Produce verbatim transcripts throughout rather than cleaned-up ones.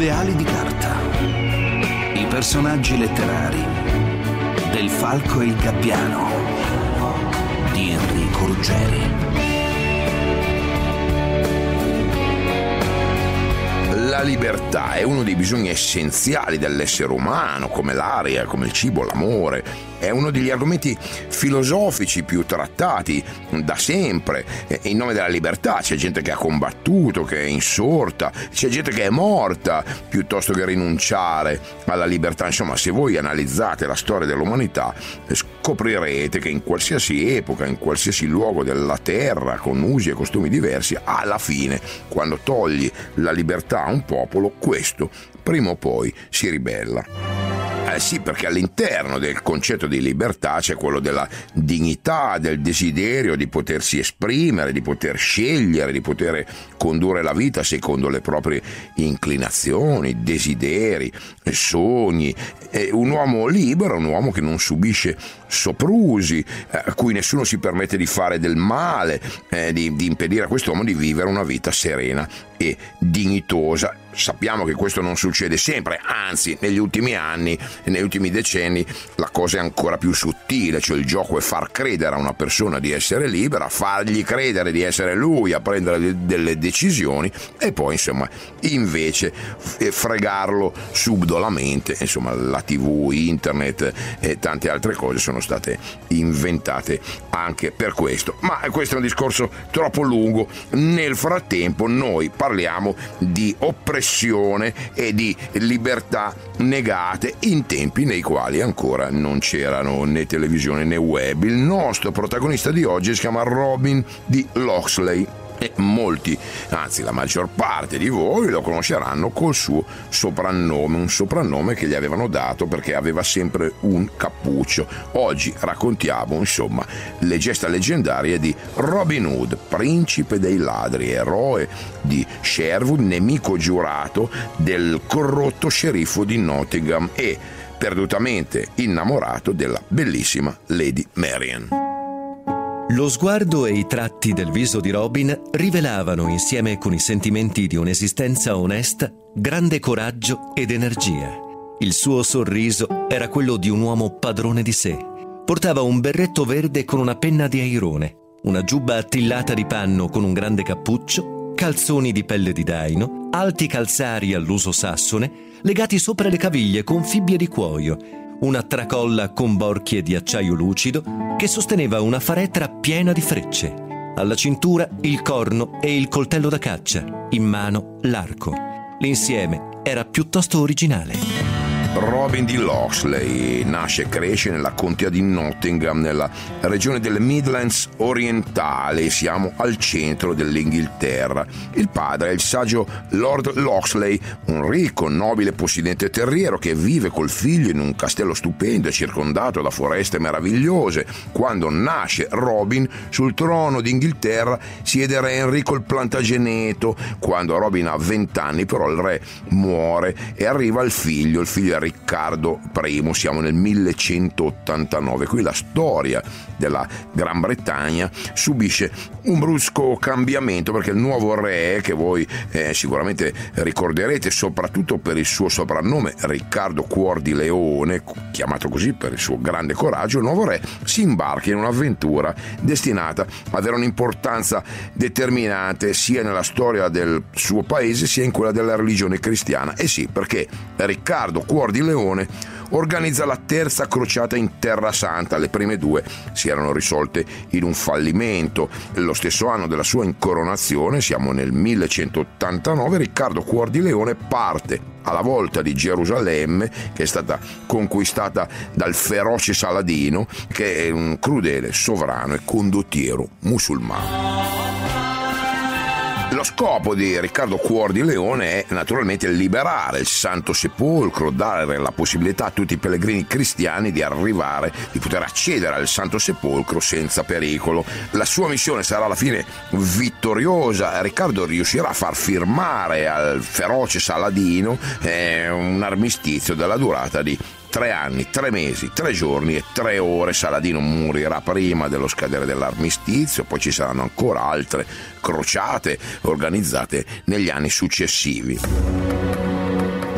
le ali di carta, i personaggi letterari del Falco e il Gabbiano di Enrico Ruggeri. La libertà è uno dei bisogni essenziali dell'essere umano, come l'aria, come il cibo, l'amore. È uno degli argomenti filosofici più trattati da sempre. In nome della libertà c'è gente che ha combattuto, che è insorta, c'è gente che è morta piuttosto che rinunciare alla libertà. Insomma, se voi analizzate la storia dell'umanità, scoprirete che in qualsiasi epoca, in qualsiasi luogo della terra, con usi e costumi diversi, alla fine, quando togli la libertà a un popolo, questo prima o poi si ribella. Eh sì, perché all'interno del concetto di libertà c'è quello della dignità, del desiderio di potersi esprimere, di poter scegliere, di poter condurre la vita secondo le proprie inclinazioni, desideri, sogni. E un uomo libero è un uomo che non subisce soprusi, a cui nessuno si permette di fare del male, eh, di, di impedire a quest'uomo di vivere una vita serena e dignitosa. Sappiamo che questo non succede sempre, anzi negli ultimi anni e negli ultimi decenni la cosa è ancora più sottile, cioè il gioco è far credere a una persona di essere libera, fargli credere di essere lui a prendere delle decisioni e poi insomma invece fregarlo subdolamente. Insomma, la tivù, internet e tante altre cose sono state inventate anche per questo, ma questo è un discorso troppo lungo. Nel frattempo noi parliamo di oppressione e di libertà negate in tempi nei quali ancora non c'erano né televisione né web. Il nostro protagonista di oggi si chiama Robin di Locksley e molti, anzi la maggior parte di voi lo conosceranno col suo soprannome, un soprannome che gli avevano dato perché aveva sempre un cappuccio. Oggi raccontiamo insomma le gesta leggendarie di Robin Hood, principe dei ladri, eroe di Sherwood, nemico giurato del corrotto sceriffo di Nottingham e perdutamente innamorato della bellissima Lady Marian. Lo sguardo e i tratti del viso di Robin rivelavano, insieme con i sentimenti di un'esistenza onesta, grande coraggio ed energia. Il suo sorriso era quello di un uomo padrone di sé. Portava un berretto verde con una penna di airone, una giubba attillata di panno con un grande cappuccio, calzoni di pelle di daino, alti calzari all'uso sassone, legati sopra le caviglie con fibbie di cuoio, una tracolla con borchie di acciaio lucido che sosteneva una faretra piena di frecce. Alla cintura il corno e il coltello da caccia, in mano l'arco. L'insieme era piuttosto originale. Robin di Locksley nasce e cresce nella contea di Nottingham, nella regione delle Midlands orientali. Siamo al centro dell'Inghilterra. Il padre è il saggio Lord Locksley, un ricco, nobile possidente terriero che vive col figlio in un castello stupendo e circondato da foreste meravigliose. Quando nasce Robin, sul trono d'Inghilterra siede re Enrico il Plantageneto. Quando Robin ha vent'anni però il re muore e arriva il figlio, il figlio è Riccardo primo, siamo nel millecentottantanove. Qui la storia della Gran Bretagna subisce un brusco cambiamento perché il nuovo re, che voi eh, sicuramente ricorderete soprattutto per il suo soprannome Riccardo Cuor di Leone, chiamato così per il suo grande coraggio, il nuovo re si imbarca in un'avventura destinata ad avere un'importanza determinante sia nella storia del suo paese sia in quella della religione cristiana. E sì, perché Riccardo Cuor di Leone organizza la terza crociata in Terra Santa. Le prime due si erano risolte in un fallimento. Lo stesso anno della sua incoronazione, siamo nel millecentottantanove, Riccardo Cuor di Leone parte alla volta di Gerusalemme, che è stata conquistata dal feroce Saladino, che è un crudele sovrano e condottiero musulmano. Lo scopo di Riccardo Cuor di Leone è naturalmente liberare il Santo Sepolcro, dare la possibilità a tutti i pellegrini cristiani di arrivare, di poter accedere al Santo Sepolcro senza pericolo. La sua missione sarà alla fine vittoriosa. Riccardo riuscirà a far firmare al feroce Saladino eh, un armistizio della durata di tre anni, tre mesi, tre giorni e tre ore. Saladino morirà prima dello scadere dell'armistizio, poi ci saranno ancora altre crociate organizzate negli anni successivi.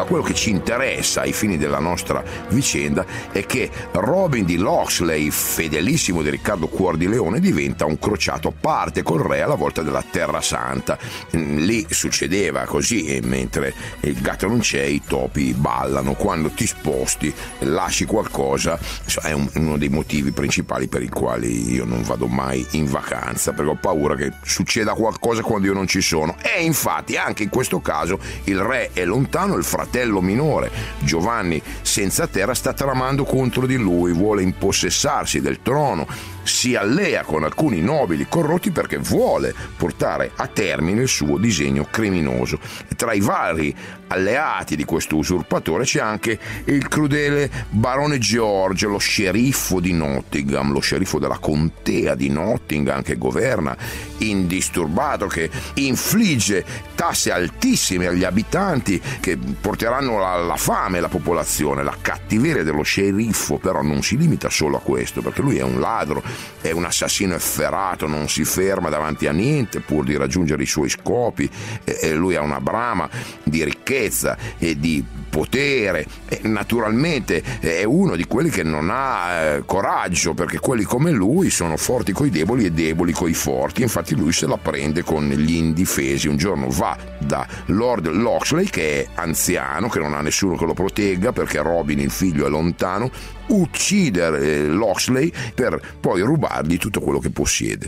Ma quello che ci interessa ai fini della nostra vicenda è che Robin di Locksley, fedelissimo di Riccardo Cuor di Leone, diventa un crociato a parte col re alla volta della Terra Santa. Lì succedeva così, mentre il gatto non c'è, i topi ballano. Quando ti sposti, lasci qualcosa, è un, uno dei motivi principali per i quali io non vado mai in vacanza, perché ho paura che succeda qualcosa quando io non ci sono. E infatti anche in questo caso il re è lontano, il fratello minore Giovanni senza terra sta tramando contro di lui, vuole impossessarsi del trono, si allea con alcuni nobili corrotti perché vuole portare a termine il suo disegno criminoso. Tra i vari alleati di questo usurpatore c'è anche il crudele barone George, lo sceriffo di Nottingham, lo sceriffo della contea di Nottingham, che governa indisturbato, che infligge tasse altissime agli abitanti che porteranno alla fame la popolazione. La cattiveria dello sceriffo però non si limita solo a questo, perché lui è un ladro, è un assassino efferato, non si ferma davanti a niente pur di raggiungere i suoi scopi, e lui ha una brama di ricchezza e di potere, e naturalmente è uno di quelli che non ha eh, coraggio, perché quelli come lui sono forti coi deboli e deboli coi forti. Infatti lui se la prende con gli indifesi. Un giorno va da Lord Locksley, che è anziano, che non ha nessuno che lo protegga perché Robin, il figlio, è lontano, uccide eh, Locksley per poi rubargli tutto quello che possiede.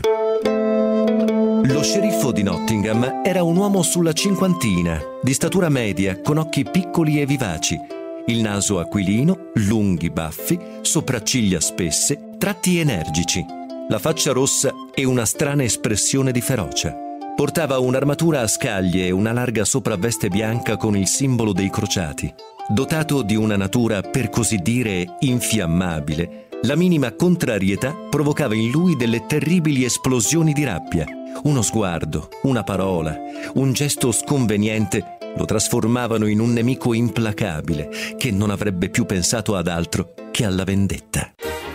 Lo sceriffo di Nottingham era un uomo sulla cinquantina, di statura media, con occhi piccoli e vivaci, il naso aquilino, lunghi baffi, sopracciglia spesse, tratti energici, la faccia rossa e una strana espressione di ferocia. Portava un'armatura a scaglie e una larga sopravveste bianca con il simbolo dei crociati. Dotato di una natura per così dire infiammabile, la minima contrarietà provocava in lui delle terribili esplosioni di rabbia. Uno sguardo, una parola, un gesto sconveniente lo trasformavano in un nemico implacabile che non avrebbe più pensato ad altro che alla vendetta.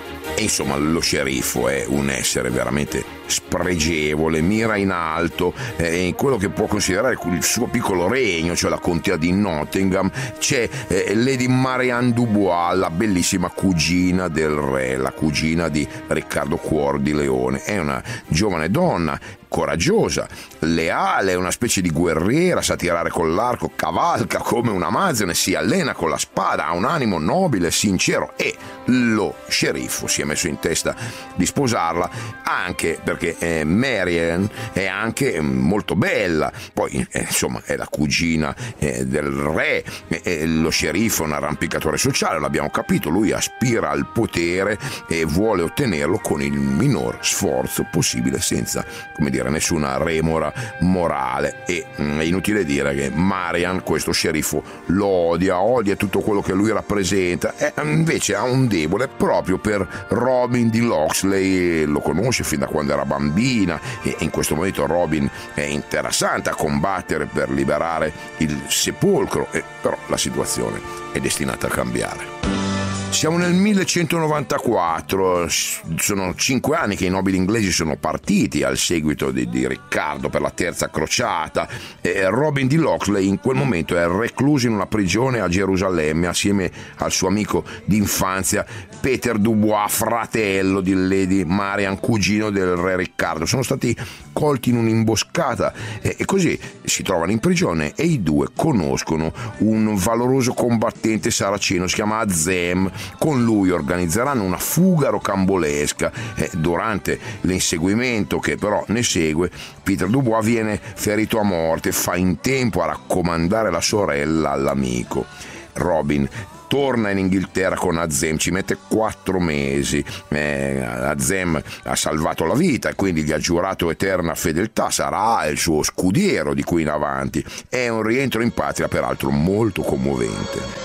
E insomma, lo sceriffo è un essere veramente spregevole, mira in alto, eh, in quello che può considerare il suo piccolo regno, cioè la contea di Nottingham. C'è eh, Lady Marianne Dubois, la bellissima cugina del re, la cugina di Riccardo Cuor di Leone. È una giovane donna coraggiosa, leale, una specie di guerriera, sa tirare con l'arco, cavalca come una Amazone, si allena con la spada, ha un animo nobile, sincero, e lo sceriffo si è messo in testa di sposarla, anche perché eh, Marianne è anche molto bella. Poi eh, insomma è la cugina eh, del re, eh, lo sceriffo è un arrampicatore sociale, l'abbiamo capito, lui aspira al potere e vuole ottenerlo con il minor sforzo possibile, senza, come dire, nessuna remora morale. E mh, è inutile dire che Marianne, questo sceriffo, lo odia, odia tutto quello che lui rappresenta, e invece ha un debole proprio per Robin di Locksley. Lo conosce fin da quando era bambina e in questo momento Robin è interessante a combattere per liberare il sepolcro, e però la situazione è destinata a cambiare. Siamo nel millecentonovantaquattro, sono cinque anni che i nobili inglesi sono partiti al seguito di, di Riccardo per la terza crociata, e Robin di Locksley in quel momento è recluso in una prigione a Gerusalemme assieme al suo amico d'infanzia Peter Dubois, fratello di Lady Marianne, cugino del re Riccardo. Sono stati colti in un'imboscata e, e così si trovano in prigione, e i due conoscono un valoroso combattente saraceno, si chiama Azem. Con lui organizzeranno una fuga rocambolesca. Eh, durante l'inseguimento che però ne segue, Peter Dubois viene ferito a morte, fa in tempo a raccomandare la sorella all'amico. Robin torna in Inghilterra con Azem, ci mette quattro mesi. Eh, Azem ha salvato la vita e quindi gli ha giurato eterna fedeltà, sarà il suo scudiero di qui in avanti. È un rientro in patria peraltro molto commovente.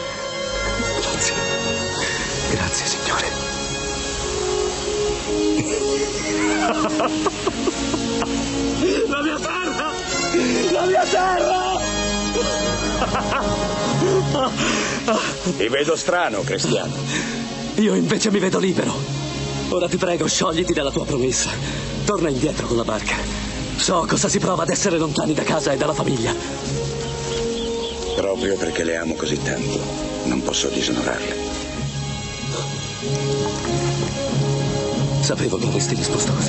Grazie, signore. La mia terra! La mia terra! Ti vedo strano, Cristiano. Io invece mi vedo libero. Ora ti prego, sciogliti dalla tua promessa. Torna indietro con la barca. So cosa si prova ad essere lontani da casa e dalla famiglia. Proprio perché le amo così tanto, non posso disonorarle. Sapevo che avresti risposto così.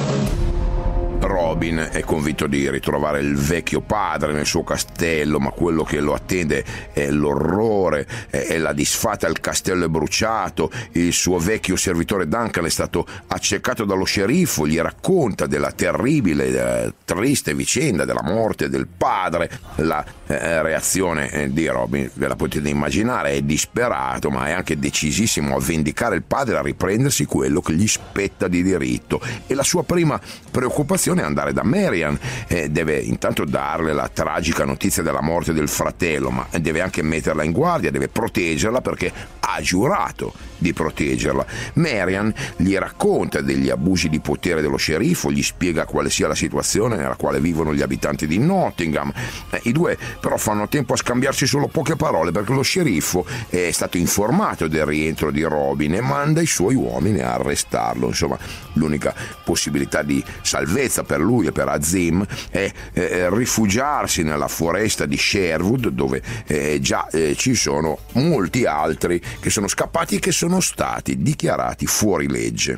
Robin è convinto di ritrovare il vecchio padre nel suo castello, ma quello che lo attende è l'orrore, è la disfatta, il castello è bruciato, il suo vecchio servitore Duncan è stato accecato dallo sceriffo, gli racconta della terribile, eh, triste vicenda della morte del padre. La eh, reazione di Robin, ve la potete immaginare, è disperato, ma è anche decisissimo a vendicare il padre, a riprendersi quello che gli spetta di diritto. E la sua prima preoccupazione è andare da Marian, eh, deve intanto darle la tragica notizia della morte del fratello, ma deve anche metterla in guardia, deve proteggerla perché ha giurato di proteggerla. Marian gli racconta degli abusi di potere dello sceriffo, gli spiega quale sia la situazione nella quale vivono gli abitanti di Nottingham. Eh, I due però fanno tempo a scambiarsi solo poche parole, perché lo sceriffo è stato informato del rientro di Robin e manda i suoi uomini a arrestarlo. Insomma, l'unica possibilità di salvezza per lui e per Azim è eh, rifugiarsi nella foresta di Sherwood, dove eh, già eh, ci sono molti altri che sono scappati e che sono stati dichiarati fuori legge.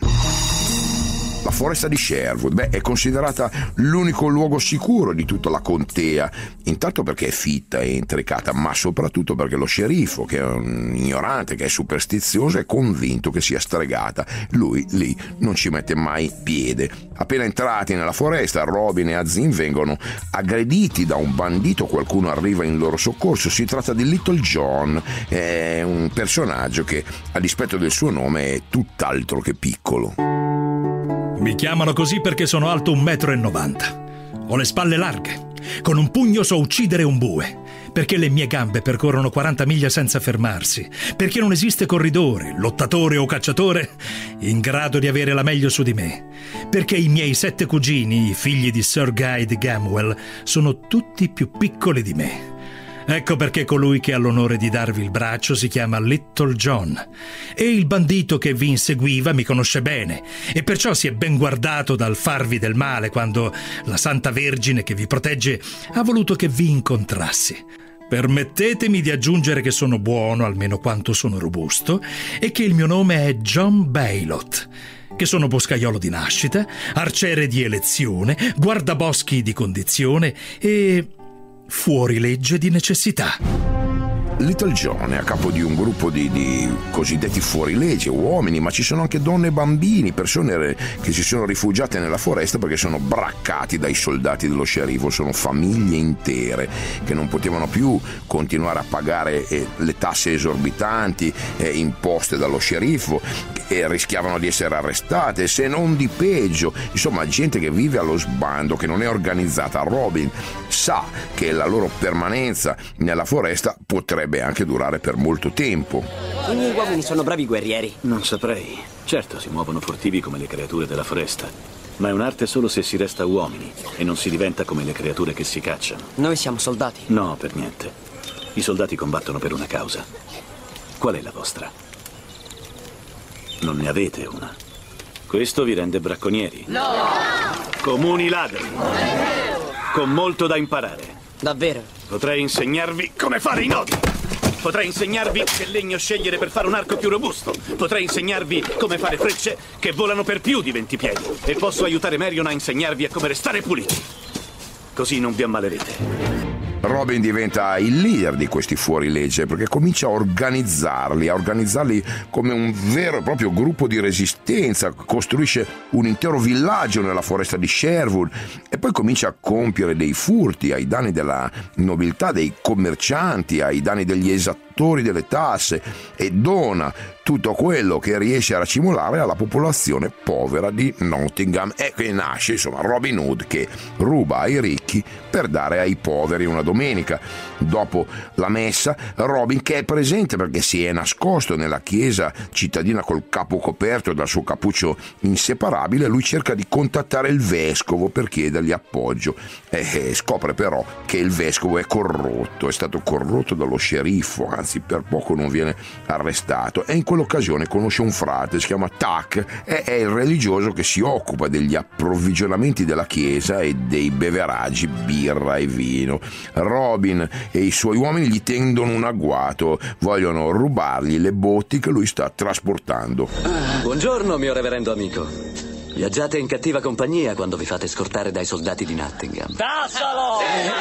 La foresta di Sherwood, beh, è considerata l'unico luogo sicuro di tutta la contea, intanto perché è fitta e intricata, ma soprattutto perché lo sceriffo, che è un ignorante, che è superstizioso, è convinto che sia stregata. Lui lì non ci mette mai piede. Appena entrati nella foresta, Robin e Azim vengono aggrediti da un bandito, qualcuno arriva in loro soccorso. Si tratta di Little John, è un personaggio che, a dispetto del suo nome, è tutt'altro che piccolo. Mi chiamano così perché sono alto un metro e novanta. Ho le spalle larghe. Con un pugno so uccidere un bue. Perché le mie gambe percorrono quaranta miglia senza fermarsi. Perché non esiste corridore, lottatore o cacciatore in grado di avere la meglio su di me. Perché i miei sette cugini, i figli di Sir Guy di Gamwell, sono tutti più piccoli di me. Ecco perché colui che ha l'onore di darvi il braccio si chiama Little John. E il bandito che vi inseguiva mi conosce bene e perciò si è ben guardato dal farvi del male quando la Santa Vergine che vi protegge ha voluto che vi incontrassi. Permettetemi di aggiungere che sono buono almeno quanto sono robusto e che il mio nome è John Baylot, che sono boscaiolo di nascita, arciere di elezione, guardaboschi di condizione e fuorilegge di necessità. Little John è a capo di un gruppo di, di cosiddetti fuorilegge, uomini, ma ci sono anche donne e bambini, persone che si sono rifugiate nella foresta perché sono braccati dai soldati dello sceriffo. Sono famiglie intere che non potevano più continuare a pagare eh, le tasse esorbitanti eh, imposte dallo sceriffo e rischiavano di essere arrestate, se non di peggio. Insomma, gente che vive allo sbando, che non è organizzata. Robin sa che la loro permanenza nella foresta potrebbe anche durare per molto tempo. I miei uomini sono bravi guerrieri. Non saprei. Certo, si muovono furtivi come le creature della foresta, ma è un'arte solo se si resta uomini e non si diventa come le creature che si cacciano. Noi siamo soldati. No, per niente. I soldati combattono per una causa. Qual è la vostra? Non ne avete una. Questo vi rende bracconieri. No! Comuni ladri. Con molto da imparare. Davvero? Potrei insegnarvi come fare i nodi. Potrei insegnarvi che legno scegliere per fare un arco più robusto. Potrei insegnarvi come fare frecce che volano per più di venti piedi. E posso aiutare Marion a insegnarvi a come restare puliti. Così non vi ammalerete. Robin diventa il leader di questi fuorilegge perché comincia a organizzarli, a organizzarli come un vero e proprio gruppo di resistenza, costruisce un intero villaggio nella foresta di Sherwood e poi comincia a compiere dei furti ai danni della nobiltà, dei commercianti, ai danni degli esattori delle tasse e dona tutto quello che riesce a racimolare alla popolazione povera di Nottingham. E qui nasce insomma Robin Hood che ruba ai ricchi per dare ai poveri una domenica. Dopo la messa, Robin, che è presente perché si è nascosto nella chiesa cittadina col capo coperto dal suo cappuccio inseparabile, lui cerca di contattare il vescovo per chiedergli appoggio e scopre però che il vescovo è corrotto, è stato corrotto dallo sceriffo, anzi anzi per poco non viene arrestato, e in quell'occasione conosce un frate, si chiama Tuck, e è il religioso che si occupa degli approvvigionamenti della chiesa e dei beveraggi, birra e vino. Robin e i suoi uomini gli tendono un agguato, vogliono rubargli le botti che lui sta trasportando. Buongiorno, mio reverendo amico. Viaggiate in cattiva compagnia quando vi fate scortare dai soldati di Nottingham. Tassalo!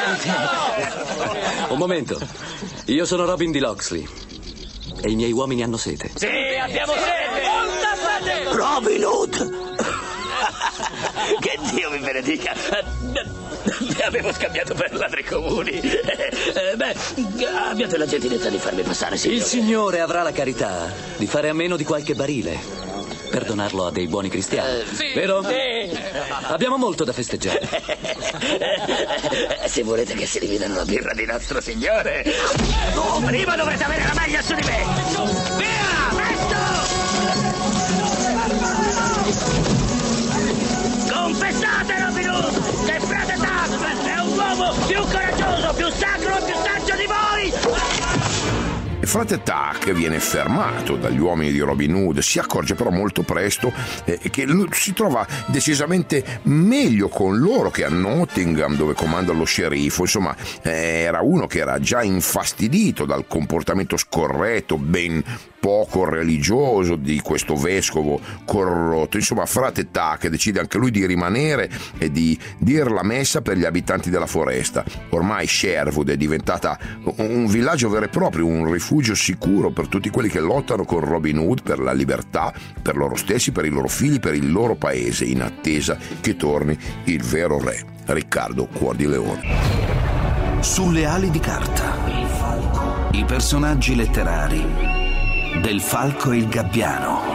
Un momento. Io sono Robin di Locksley e i miei uomini hanno sete. Sì, abbiamo sete! Robin Hood! Che Dio vi benedica! Vi avevo scambiato per ladri comuni. Eh, beh, abbiate la gentilezza di farmi passare, signore. Il Signore avrà la carità di fare a meno di qualche barile per donarlo a dei buoni cristiani. Uh, sì, vero? Sì. Abbiamo molto da festeggiare. Se volete che si dividano la birra di nostro Signore, oh, prima dovrete avere la maglia su di me. Via, presto! Confessate, Robin Hood, che frate Tuck è un uomo più coraggioso, più sacro e più saggio di voi! Il frate Tuck viene fermato dagli uomini di Robin Hood, si accorge però molto presto eh, che lui si trova decisamente meglio con loro che a Nottingham, dove comanda lo sceriffo. Insomma, eh, era uno che era già infastidito dal comportamento scorretto, ben poco religioso di questo vescovo corrotto. Insomma, frate Tuck decide anche lui di rimanere e di dir la messa per gli abitanti della foresta. Ormai Sherwood è diventata un villaggio vero e proprio, un rifugio sicuro per tutti quelli che lottano con Robin Hood per la libertà, per loro stessi, per i loro figli, per il loro paese, in attesa che torni il vero re, Riccardo Cuor di Leone. Sulle ali di carta, i personaggi letterari del Falco e il Gabbiano.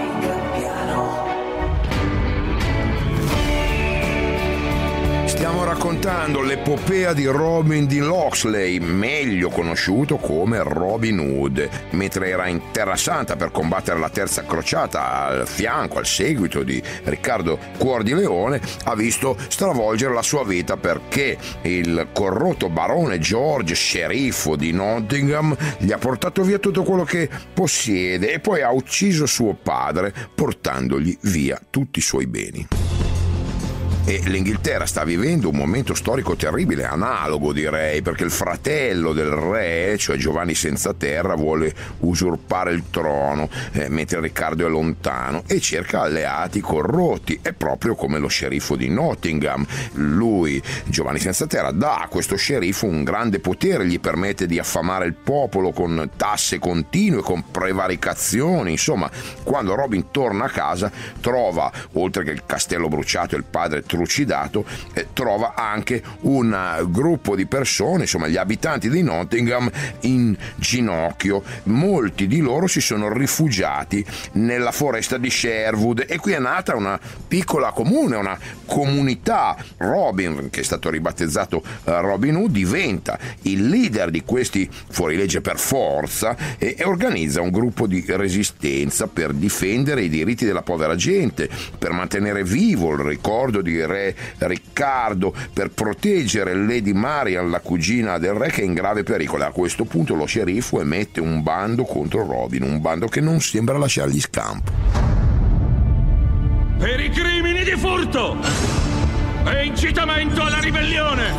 Stiamo raccontando l'epopea di Robin di Locksley, meglio conosciuto come Robin Hood, mentre era in Terra Santa per combattere la terza crociata al fianco, al seguito di Riccardo Cuor di Leone, ha visto stravolgere la sua vita perché il corrotto barone George, sceriffo di Nottingham, gli ha portato via tutto quello che possiede e poi ha ucciso suo padre portandogli via tutti i suoi beni. E l'Inghilterra sta vivendo un momento storico terribile, analogo direi, perché il fratello del re, cioè Giovanni Senza Terra, vuole usurpare il trono, eh, mentre Riccardo è lontano e cerca alleati corrotti, è proprio come lo sceriffo di Nottingham. Lui, Giovanni Senza Terra, dà a questo sceriffo un grande potere, gli permette di affamare il popolo con tasse continue, con prevaricazioni. Insomma, quando Robin torna a casa trova, oltre che il castello bruciato e il padre trucidato, eh, trova anche un uh, gruppo di persone, insomma gli abitanti di Nottingham, in ginocchio. Molti di loro si sono rifugiati nella foresta di Sherwood e qui è nata una piccola comune, una comunità. Robin, che è stato ribattezzato uh, Robin Hood, diventa il leader di questi fuorilegge per forza e, e organizza un gruppo di resistenza per difendere i diritti della povera gente, per mantenere vivo il ricordo di re Riccardo, per proteggere Lady Marian, la cugina del re, che è in grave pericolo. A questo punto lo sceriffo emette un bando contro Robin, un bando che non sembra lasciargli scampo. Per i crimini di furto e incitamento alla ribellione,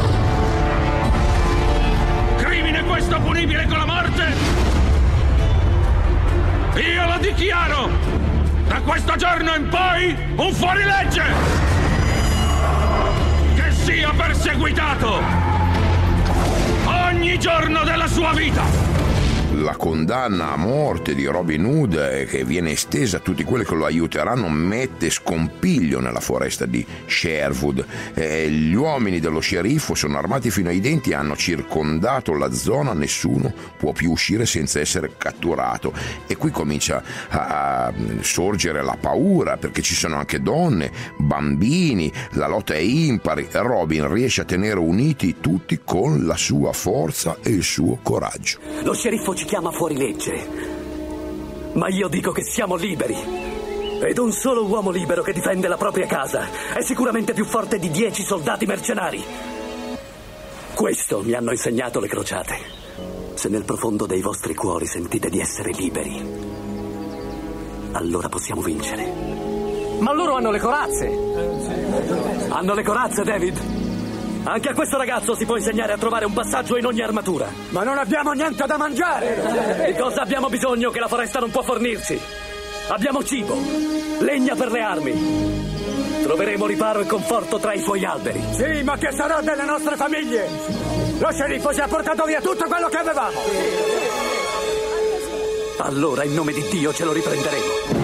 crimine questo punibile con la morte, io lo dichiaro da questo giorno in poi un fuorilegge che sia perseguitato ogni giorno della sua vita. La condanna a morte di Robin Hood, eh, che viene estesa a tutti quelli che lo aiuteranno, mette scompiglio nella foresta di Sherwood. Eh, gli uomini dello sceriffo sono armati fino ai denti, hanno circondato la zona, nessuno può più uscire senza essere catturato. E qui comincia a, a sorgere la paura, perché ci sono anche donne, bambini, la lotta è impari. Robin riesce a tenere uniti tutti con la sua forza e il suo coraggio. Lo sceriffo ci chiama fuori legge, ma io dico che siamo liberi. Ed un solo uomo libero che difende la propria casa è sicuramente più forte di dieci soldati mercenari. Questo mi hanno insegnato le crociate. Se nel profondo dei vostri cuori sentite di essere liberi, allora possiamo vincere. Ma loro hanno le corazze! Hanno le corazze, David? Anche a questo ragazzo si può insegnare a trovare un passaggio in ogni armatura. Ma non abbiamo niente da mangiare! Di cosa abbiamo bisogno che la foresta non può fornirci? Abbiamo cibo, legna per le armi. Troveremo riparo e conforto tra i suoi alberi. Sì, ma che sarà delle nostre famiglie? Lo sceriffo ci ha portato via tutto quello che avevamo. Allora, in nome di Dio, ce lo riprenderemo.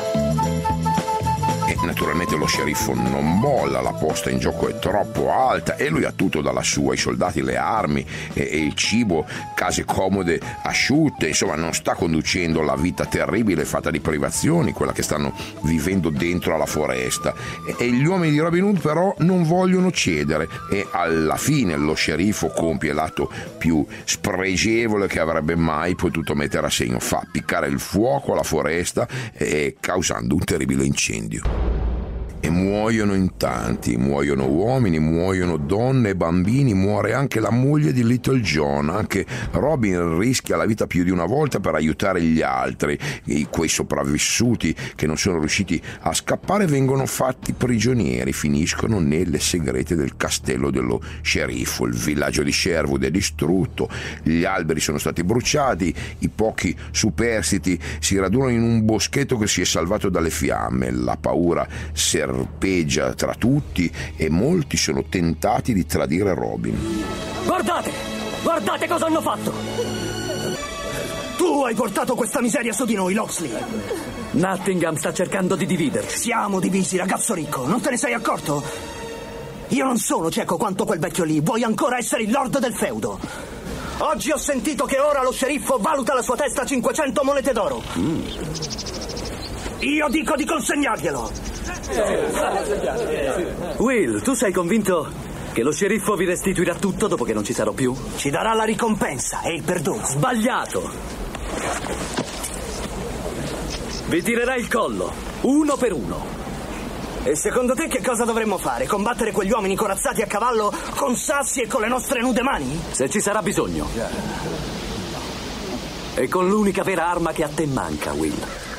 Naturalmente lo sceriffo non molla, la posta in gioco è troppo alta e lui ha tutto dalla sua, i soldati, le armi e, e il cibo, case comode, asciutte, insomma non sta conducendo la vita terribile fatta di privazioni, quella che stanno vivendo dentro alla foresta. E, e gli uomini di Robin Hood però non vogliono cedere e alla fine lo sceriffo compie l'atto più spregevole che avrebbe mai potuto mettere a segno, fa appiccare il fuoco alla foresta e causando un terribile incendio. E muoiono in tanti, muoiono uomini, muoiono donne e bambini, muore anche la moglie di Little John, anche Robin rischia la vita più di una volta per aiutare gli altri, e quei sopravvissuti che non sono riusciti a scappare vengono fatti prigionieri, finiscono nelle segrete del castello dello sceriffo, il villaggio di Sherwood è distrutto, gli alberi sono stati bruciati, i pochi superstiti si radunano in un boschetto che si è salvato dalle fiamme, la paura serpeggia tra tutti e molti sono tentati di tradire Robin. Guardate! Guardate cosa hanno fatto! Tu hai portato questa miseria su di noi, Locksley! Nottingham sta cercando di dividerci. Siamo divisi, ragazzo ricco, non te ne sei accorto? Io non sono cieco quanto quel vecchio lì, vuoi ancora essere il lord del feudo. Oggi ho sentito che ora lo sceriffo valuta la sua testa a cinquecento monete d'oro. Mm. Io dico di consegnarglielo. Will, tu sei convinto che lo sceriffo vi restituirà tutto dopo che non ci sarò più? Ci darà la ricompensa e il perdono. Sbagliato! Vi tirerà il collo, uno per uno. E secondo te che cosa dovremmo fare? Combattere quegli uomini corazzati a cavallo con sassi e con le nostre nude mani? Se ci sarà bisogno. E con l'unica vera arma che a te manca, Will.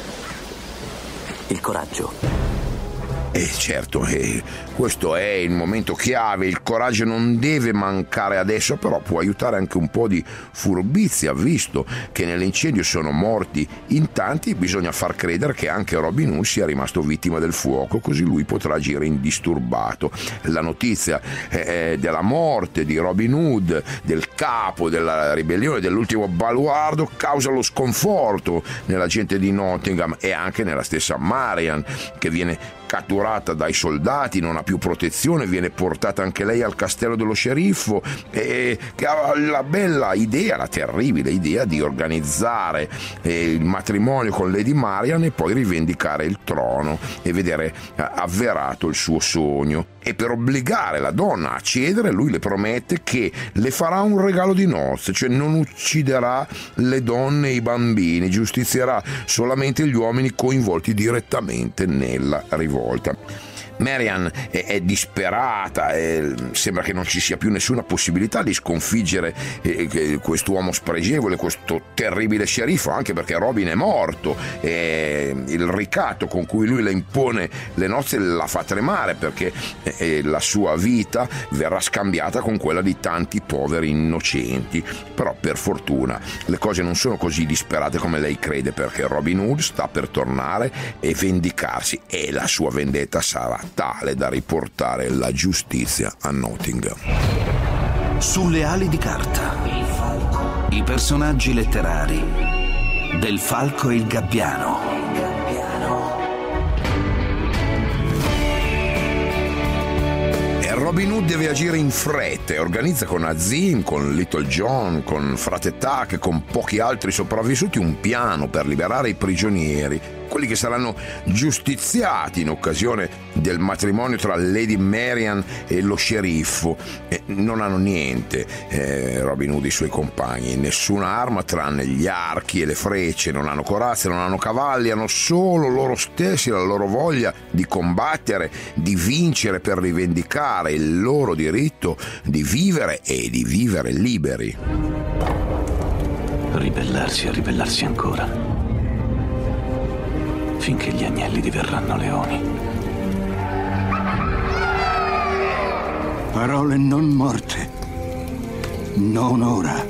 Il coraggio. E certo, eh, questo è il momento chiave, il coraggio non deve mancare adesso, però può aiutare anche un po' di furbizia, visto che nell'incendio sono morti in tanti, bisogna far credere che anche Robin Hood sia rimasto vittima del fuoco, così lui potrà agire indisturbato. La notizia eh, della morte di Robin Hood, del capo della ribellione, dell'ultimo baluardo, causa lo sconforto nella gente di Nottingham e anche nella stessa Marian, che viene catturata dai soldati, non ha più protezione, viene portata anche lei al castello dello sceriffo e che ha la bella idea, la terribile idea di organizzare eh, il matrimonio con Lady Marian e poi rivendicare il trono e vedere eh, avverato il suo sogno. E per obbligare la donna a cedere lui le promette che le farà un regalo di nozze, cioè non ucciderà le donne e i bambini, giustizierà solamente gli uomini coinvolti direttamente nella rivolta. Marian è, è disperata e sembra che non ci sia più nessuna possibilità di sconfiggere eh, quest'uomo spregevole, questo terribile sceriffo, anche perché Robin è morto e il ricatto con cui lui le impone le nozze la fa tremare, perché eh, la sua vita verrà scambiata con quella di tanti poveri innocenti. Però per fortuna le cose non sono così disperate come lei crede, perché Robin Hood sta per tornare e vendicarsi e la sua vendetta sarà tale da riportare la giustizia a Nottingham. Sulle ali di carta, i personaggi letterari del Falco e il Gabbiano. Robin Hood deve agire in fretta e organizza con Azim, con Little John, con Frate Tuck e con pochi altri sopravvissuti un piano per liberare i prigionieri, quelli che saranno giustiziati in occasione del matrimonio tra Lady Marian e lo sceriffo. Eh, non hanno niente eh, Robin Hood e i suoi compagni, nessuna arma tranne gli archi e le frecce, non hanno corazze, non hanno cavalli, hanno solo loro stessi, la loro voglia di combattere, di vincere per rivendicare il loro diritto di vivere e di vivere liberi. Ribellarsi e ribellarsi ancora, finché gli agnelli diverranno leoni. Parole non morte. Non ora.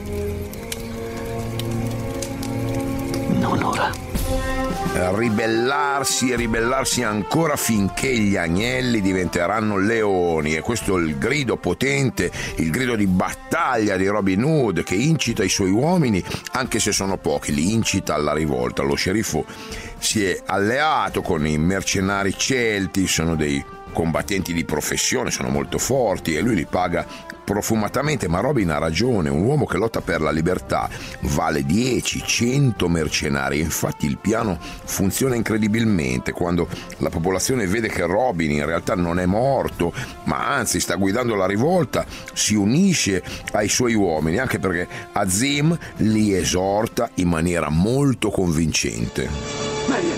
Non ora. Ribellarsi e ribellarsi ancora finché gli agnelli diventeranno leoni. E questo è il grido potente, il grido di battaglia di Robin Hood, che incita i suoi uomini, anche se sono pochi, li incita alla rivolta. Lo sceriffo si è alleato con i mercenari celti, sono dei combattenti di professione, sono molto forti e lui li paga profumatamente, ma Robin ha ragione, un uomo che lotta per la libertà vale dieci cento mercenari. Infatti il piano funziona incredibilmente quando la popolazione vede che Robin in realtà non è morto, ma anzi sta guidando la rivolta, si unisce ai suoi uomini, anche perché Azim li esorta in maniera molto convincente. Marian!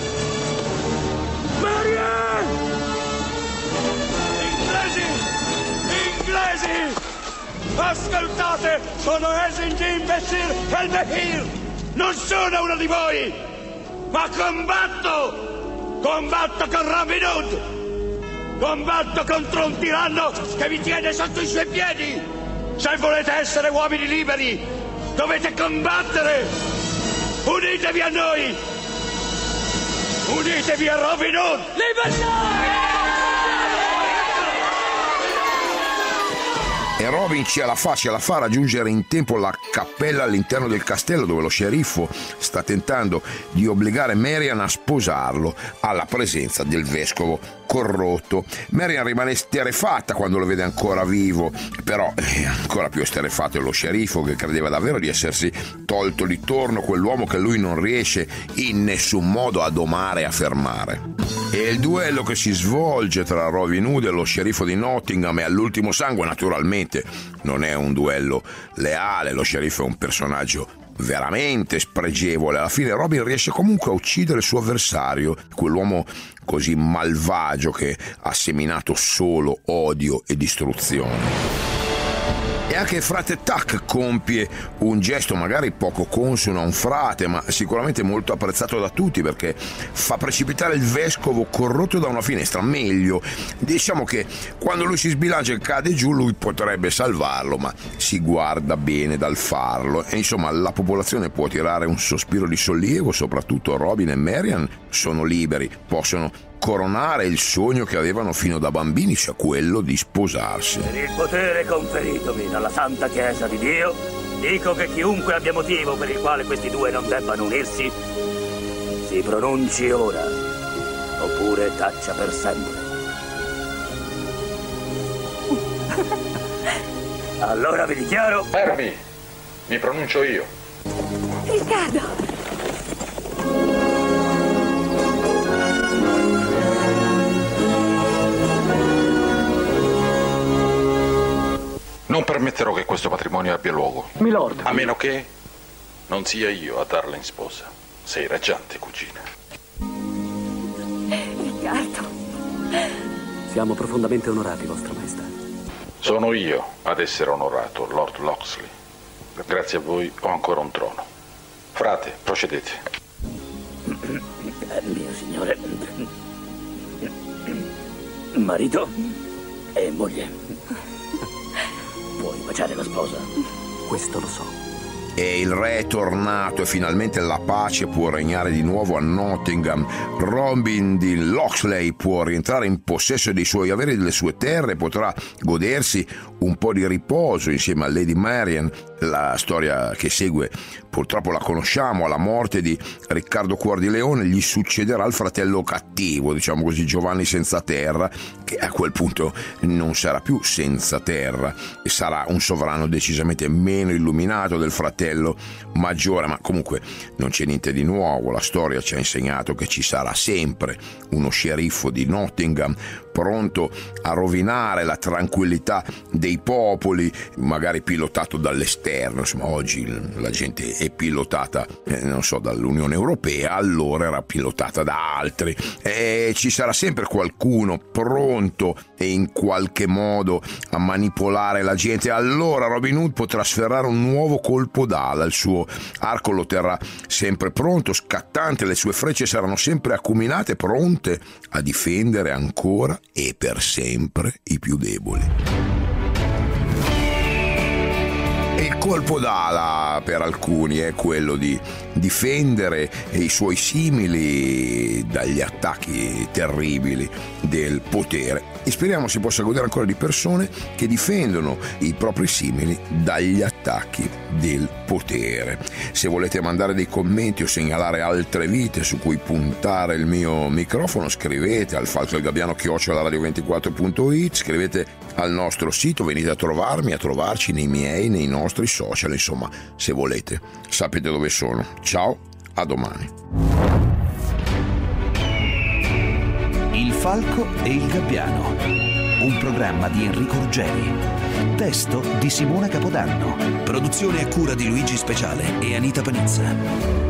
Marian! Inglesi! Inglesi! Ascoltate, sono Esingin Bessir El Behir! Non sono uno di voi, ma combatto! Combatto con Robin Hood! Combatto contro un tiranno che vi tiene sotto i suoi piedi! Se volete essere uomini liberi, dovete combattere! Unitevi a noi! Unitevi a Robin Hood! Libertà! E Robin ce la fa, ce la fa raggiungere in tempo la cappella all'interno del castello, dove lo sceriffo sta tentando di obbligare Marian a sposarlo alla presenza del vescovo corrotto. Marian rimane esterrefatta quando lo vede ancora vivo, però è ancora più esterrefatto è lo sceriffo, che credeva davvero di essersi tolto di torno quell'uomo che lui non riesce in nessun modo a domare e a fermare. E il duello che si svolge tra Robin Hood e lo sceriffo di Nottingham è all'ultimo sangue. Naturalmente non è un duello leale, lo sceriffo è un personaggio veramente spregevole. Alla fine Robin riesce comunque a uccidere il suo avversario, quell'uomo così malvagio che ha seminato solo odio e distruzione. E anche frate Tuck compie un gesto magari poco consono a un frate, ma sicuramente molto apprezzato da tutti, perché fa precipitare il vescovo corrotto da una finestra. Meglio, diciamo che quando lui si sbilancia e cade giù, lui potrebbe salvarlo, ma si guarda bene dal farlo. E insomma la popolazione può tirare un sospiro di sollievo, soprattutto Robin e Marian sono liberi, possono coronare il sogno che avevano fino da bambini, cioè quello di sposarsi. Per il potere conferitomi dalla Santa Chiesa di Dio, dico che chiunque abbia motivo per il quale questi due non debbano unirsi, si pronunci ora, oppure taccia per sempre. Allora vi dichiaro... Fermi! Mi pronuncio io. Riccardo! Non permetterò che questo matrimonio abbia luogo. Milord. A meno che non sia io a darla in sposa. Sei raggiante, cugina. Riccardo. Siamo profondamente onorati, Vostra Maestà. Sono io ad essere onorato, Lord Locksley. Grazie a voi ho ancora un trono. Frate, procedete. Mio signore. Marito e moglie. Puoi baciare la sposa? Questo lo so. E il re è tornato e finalmente la pace può regnare di nuovo a Nottingham. Robin di Locksley può rientrare in possesso dei suoi averi e delle sue terre, potrà godersi un po' di riposo insieme a Lady Marian. La storia che segue purtroppo la conosciamo. Alla morte di Riccardo Cuor di Leone gli succederà il fratello cattivo, diciamo così, Giovanni Senza Terra, che a quel punto non sarà più senza terra e sarà un sovrano decisamente meno illuminato del fratello maggiore. Ma comunque non c'è niente di nuovo, la storia ci ha insegnato che ci sarà sempre uno sceriffo di Nottingham pronto a rovinare la tranquillità dei popoli, magari pilotato dall'esterno. Insomma, oggi la gente è pilotata, eh, non so, dall'Unione Europea, allora era pilotata da altri, e ci sarà sempre qualcuno pronto e in qualche modo a manipolare la gente. Allora Robin Hood potrà sferrare un nuovo colpo d'ala, il suo arco lo terrà sempre pronto, scattante, le sue frecce saranno sempre acuminate, pronte a difendere ancora e per sempre i più deboli. E il colpo d'ala per alcuni è quello di difendere i suoi simili dagli attacchi terribili del potere, e speriamo si possa godere ancora di persone che difendono i propri simili dagli attacchi del potere. Se volete mandare dei commenti o segnalare altre vite su cui puntare il mio microfono, scrivete al falco il gabbiano chiocciola radio ventiquattro punto it, scrivete al nostro sito, venite a trovarmi, a trovarci nei miei, nei nostri social, insomma, se volete sapete dove sono. Ciao, a domani. Il falco e il gabbiano, un programma di Enrico Ruggeri, testo di Simona Capodanno, produzione a cura di Luigi Speciale e Anita Panizza.